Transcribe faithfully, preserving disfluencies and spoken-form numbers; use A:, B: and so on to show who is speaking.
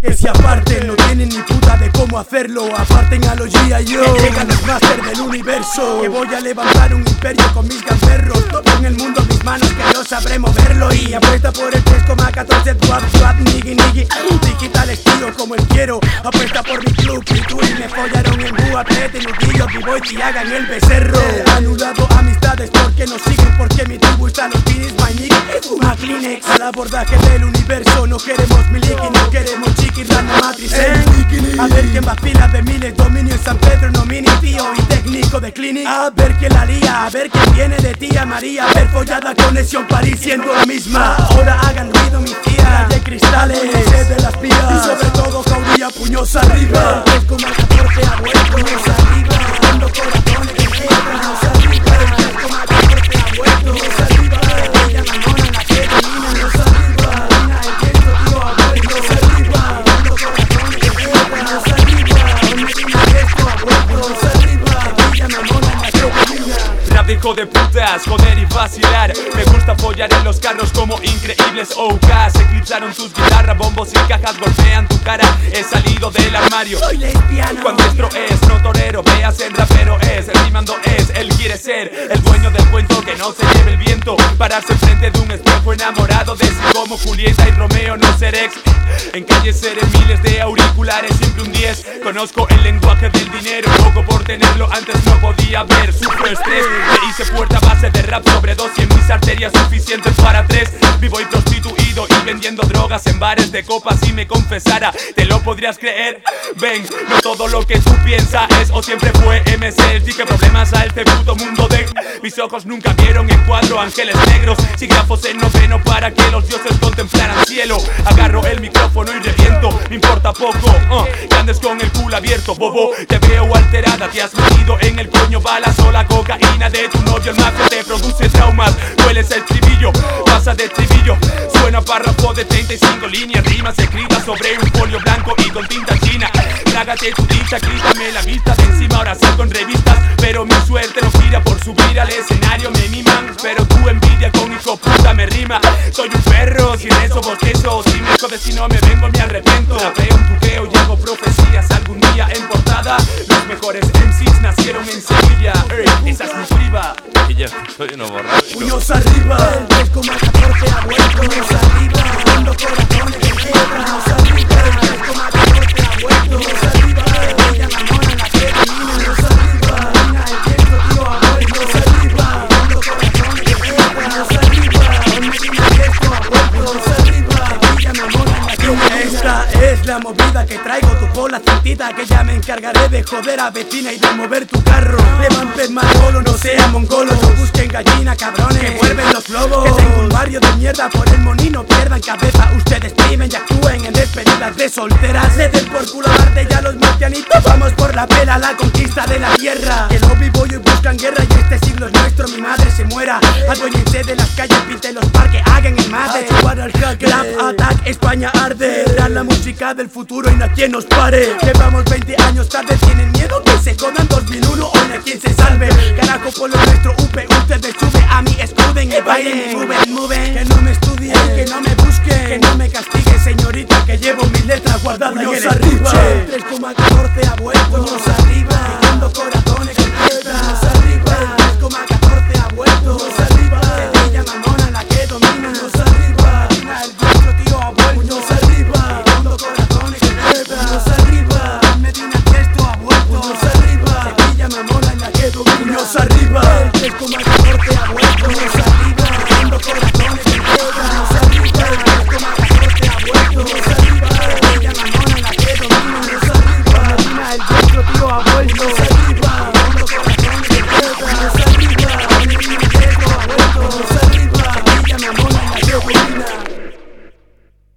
A: que se aparten, no tienen ni puta de cómo hacerlo. Aparten a los G I O, llegan los máster del universo. Que voy a levantar un imperio con mis gamberros. Todo en el mundo en mis manos, que yo sabré moverlo. Y apuesta por el tres coma catorce, twat, twat, niggy, niggy. Digital estilo como el quiero. Apuesta por mi club, y tú y me follaron en búa, trete, nudillo, b-boy, y hagan el becerro. He anulado amistades porque no siguen, porque mi tribu está en los guinis, my nigga, es una Kleenex. Al abordaje del universo, no queremos miliki, no queremos chiqui, rana matriz, eh. A ver quién vacila de miles, dominio en San Pedro, no mini, tío y técnico de clinic. A ver quién la lía, a ver quién viene de tía María. Ver follada conexión París siendo la misma. Ahora hagan ruido mis tías de cristales, sed de las vías. Y sobre todo caudilla, puños arriba. Es como el catorce a vuelto, puños arriba. Dando corazones que quedan, puños arriba. Es como el catorce a vuelto, puños arriba. Ella mamona en la que domina, puños arriba. Domina el gesto, tío, a vuelto, puños arriba. Dando corazones que quedan, puños arriba. Domina el gesto, a vuelto, puños arriba. Ella mamona en la que domina.
B: Rap de hijo de putas, joder y vacilar. Me gusta follar en los carros como increíbles O K. Se eclipsaron tus guitarras, bombos y cajas golpean tu cara. He salido del armario,
A: soy lesbiano.
B: Cuando esto es, no torero, veas el rapero es. Rimando es, él quiere ser el dueño del cuento, que no se lleve el viento. Pararse enfrente de un espejo enamorado de sí como Julieta y Romeo, no ser ex. En calle seré miles de auriculares, siempre un diez. Conozco el lenguaje del dinero, poco por tenerlo, antes no podía ver. Sufro estrés, me hice fuerte a base de rap sobre dos y en mis arterias suficientes para tres. Vivo y prostituido y vendiendo drogas en bares de copas. Si me confesara, te lo podrías creer. Ven, no todo lo que tú piensas es o siempre fue M C. Di que problemas a este puto mundo de... Mis ojos nunca vieron en cuadro ángeles negros, sígrafos en noveno para que los dioses contemplaran cielo. Agarro el micrófono y reviento, me importa poco uh, que andes con el culo abierto, bobo. Te veo alterada, te has metido en el coño balas o la cocaína de tu novio. El mafio te produce traumas, hueles el tribillo, pasa de tribillo. Suena párrafo de treinta y cinco líneas, rimas escritas sobre un folio blanco y con tinta china. Trágate tu dicha, quítame la vista de encima. Ahora salgo en revistas, pero mi suerte no gira por subir al escenario. Me miman, pero tu envidia con hijo puta me rima. Soy un perro, sin eso bostezo. Si me jodes, si no me vengo me arrepiento. Rapeo un tuqueo y hago profecías. Algún día en portada, los mejores M Cs nacieron en Sevilla. Ey, esa es mi priva.
C: Y yo soy uno borracho.
A: Puños arriba, el tres coma catorce a vuelto, puños arriba. Dando corazones que quedan, puños arriba. El tres coma catorce a vuelto, puños arriba. Ella mamona en la que domina, puños arriba. Domina el gesto, tío, a vuelto, puños arriba. Dando corazones que quedan, puños arriba. Domina el gesto, a vuelto, puños arriba. Ella mamona en la que domina. Esta es la movida que traigo, tu cola cintita, que ya me encargaré de joder a vecina y de mover tu carro. Levanten manolo, no sean mongolos, no busquen gallina, cabrones, que muerven los globos. Que tengo un barrio de mierda, por el monino pierdan cabeza. Ustedes primen y actúen en despedidas de solteras. Le den por culo a Marte y a los marcianitos. Vamos por la pela, la conquista de la tierra. Que lo vivo y buscan guerra y este siglo es nuestro, mi madre se muera. Aduéñense de las calles, pinten los parques, hagan el mate. Para el Rap Attack, España arde. Era la música del futuro y no hay quien nos pare. Llevamos veinte años tarde, tienen miedo que se coman dos mil uno. Hoy no hay quien se salve. Carajo por lo nuestro, U P, ustedes suben a mi escuden y bailen, mueven, mueven. Que no me estudien, que no me busquen, que no me castiguen, señorita, que llevo mis letras guardadas en el arriba. tres coma catorce a vuelto, puños arriba. Dando corazones que quedan, puños arriba. tres coma catorce a vuelto, puños arriba. Sevilla mamona en la que domina, puños arriba. Domina el vuestro, tío, a vuelto, puños arriba. Dando corazones que quedan, puños arriba. Medina esto a vuelto, puños arriba. Sevilla mamona en la que domina, puños arriba. tres coma catorce a vuelto, puños arriba. Dando corazones que quedan, puños arriba. tres coma